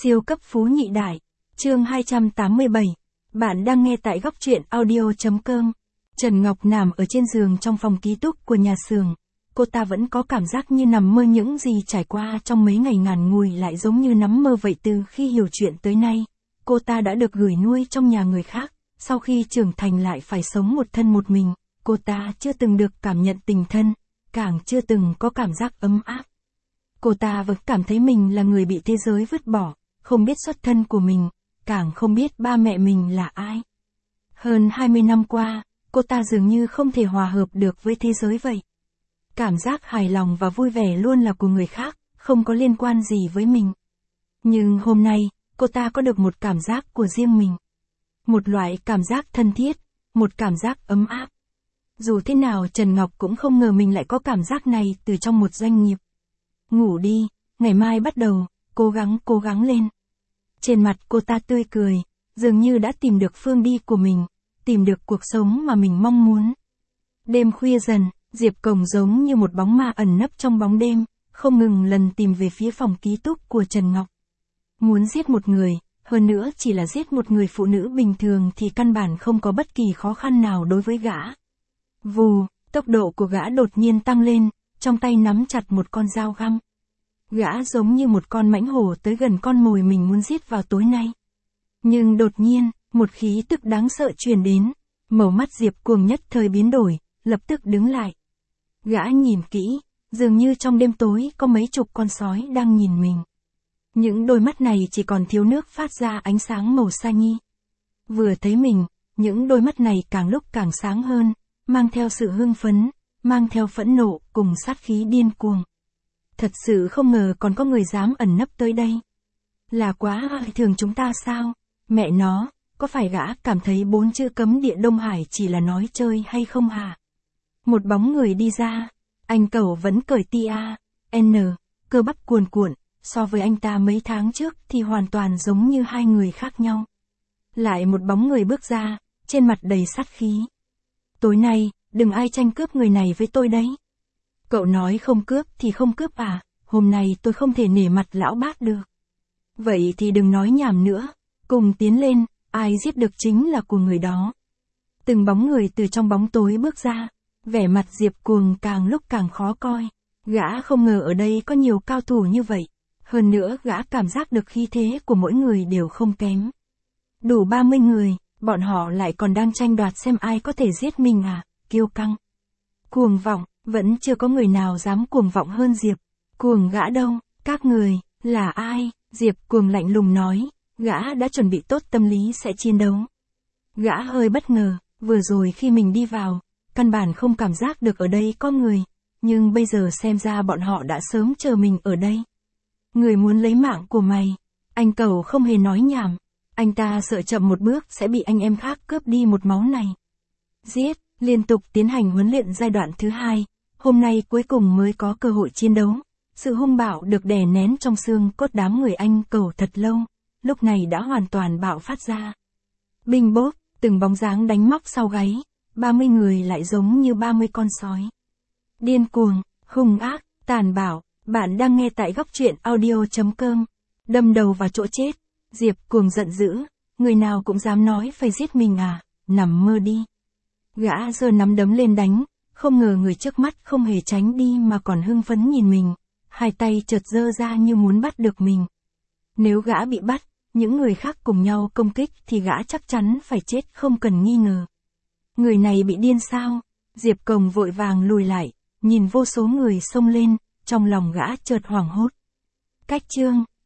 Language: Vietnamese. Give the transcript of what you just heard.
Siêu cấp phú nhị đại. Chương 287. Bạn đang nghe tại góc truyện audio.com. Trần Ngọc nằm ở trên giường trong phòng ký túc của nhà xưởng. Cô ta vẫn có cảm giác như nằm mơ, những gì trải qua trong mấy ngày ngàn ngủi lại giống như nắm mơ vậy. Từ khi hiểu chuyện tới nay, cô ta đã được gửi nuôi trong nhà người khác. Sau khi trưởng thành lại phải sống một thân một mình, cô ta chưa từng được cảm nhận tình thân, càng chưa từng có cảm giác ấm áp. Cô ta vẫn cảm thấy mình là người bị thế giới vứt bỏ, không biết xuất thân của mình, càng không biết ba mẹ mình là ai. Hơn 20 năm qua, cô ta dường như không thể hòa hợp được với thế giới vậy. Cảm giác hài lòng và vui vẻ luôn là của người khác, không có liên quan gì với mình. Nhưng hôm nay, cô ta có được một cảm giác của riêng mình. Một loại cảm giác thân thiết, một cảm giác ấm áp. Dù thế nào Trần Ngọc cũng không ngờ mình lại có cảm giác này từ trong một doanh nghiệp. Ngủ đi, ngày mai bắt đầu, cố gắng lên. Trên mặt cô ta tươi cười, dường như đã tìm được phương đi của mình, tìm được cuộc sống mà mình mong muốn. Đêm khuya dần, Diệp Cồng giống như một bóng ma ẩn nấp trong bóng đêm, không ngừng lần tìm về phía phòng ký túc của Trần Ngọc. Muốn giết một người, hơn nữa chỉ là giết một người phụ nữ bình thường thì căn bản không có bất kỳ khó khăn nào đối với gã. Vù, tốc độ của gã đột nhiên tăng lên, trong tay nắm chặt một con dao găm. Gã giống như một con mãnh hổ tới gần con mồi mình muốn giết vào tối nay. Nhưng đột nhiên, một khí tức đáng sợ truyền đến, màu mắt Diệp Cuồng nhất thời biến đổi, lập tức đứng lại. Gã nhìn kỹ, dường như trong đêm tối có mấy chục con sói đang nhìn mình. Những đôi mắt này chỉ còn thiếu nước phát ra ánh sáng màu xanh. Vừa thấy mình, những đôi mắt này càng lúc càng sáng hơn, mang theo sự hưng phấn, mang theo phẫn nộ cùng sát khí điên cuồng. Thật sự không ngờ còn có người dám ẩn nấp tới đây. Là quá thường chúng ta sao? Mẹ nó, có phải gã cảm thấy 4 chữ cấm địa Đông Hải chỉ là nói chơi hay không hả? Một bóng người đi ra, anh Cẩu vẫn cởi N, cơ bắp cuồn cuộn, so với anh ta mấy tháng trước thì hoàn toàn giống như hai người khác nhau. Lại một bóng người bước ra, trên mặt đầy sát khí. Tối nay, đừng ai tranh cướp người này với tôi đấy. Cậu nói không cướp thì không cướp à, hôm nay tôi không thể nể mặt lão bác được. Vậy thì đừng nói nhảm nữa, cùng tiến lên, ai giết được chính là của người đó. Từng bóng người từ trong bóng tối bước ra, vẻ mặt Diệp Cuồng càng lúc càng khó coi. Gã không ngờ ở đây có nhiều cao thủ như vậy, hơn nữa gã cảm giác được khí thế của mỗi người đều không kém. Đủ 30 người, bọn họ lại còn đang tranh đoạt xem ai có thể giết mình à, kiêu căng. Cuồng vọng, vẫn chưa có người nào dám cuồng vọng hơn Diệp Cuồng gã đâu, các người, là ai? Diệp Cuồng lạnh lùng nói, gã đã chuẩn bị tốt tâm lý sẽ chiến đấu. Gã hơi bất ngờ, vừa rồi khi mình đi vào, căn bản không cảm giác được ở đây có người, nhưng bây giờ xem ra bọn họ đã sớm chờ mình ở đây. Người muốn lấy mạng của mày, anh Cẩu không hề nói nhảm, anh ta sợ chậm một bước sẽ bị anh em khác cướp đi một máu này. Giết, liên tục tiến hành huấn luyện giai đoạn thứ 2, hôm nay cuối cùng mới có cơ hội chiến đấu. Sự hung bạo được đè nén trong xương cốt đám người anh Cẩu thật lâu, lúc này đã hoàn toàn bạo phát ra. Binh bốp, từng bóng dáng đánh móc sau gáy, 30 người lại giống như 30 con sói. Điên cuồng, hung ác, tàn bạo, bạn đang nghe tại góc truyện audio.com. Đâm đầu vào chỗ chết, Diệp Cuồng giận dữ, người nào cũng dám nói phải giết mình à, nằm mơ đi. Gã giơ nắm đấm lên đánh, không ngờ người trước mắt không hề tránh đi mà còn hưng phấn nhìn mình, hai tay chợt giơ ra như muốn bắt được mình. Nếu gã bị bắt, những người khác cùng nhau công kích thì gã chắc chắn phải chết không cần nghi ngờ. Người này bị điên sao? Diệp Cồng vội vàng lùi lại, nhìn vô số người xông lên, trong lòng gã chợt hoảng hốt. Cách chương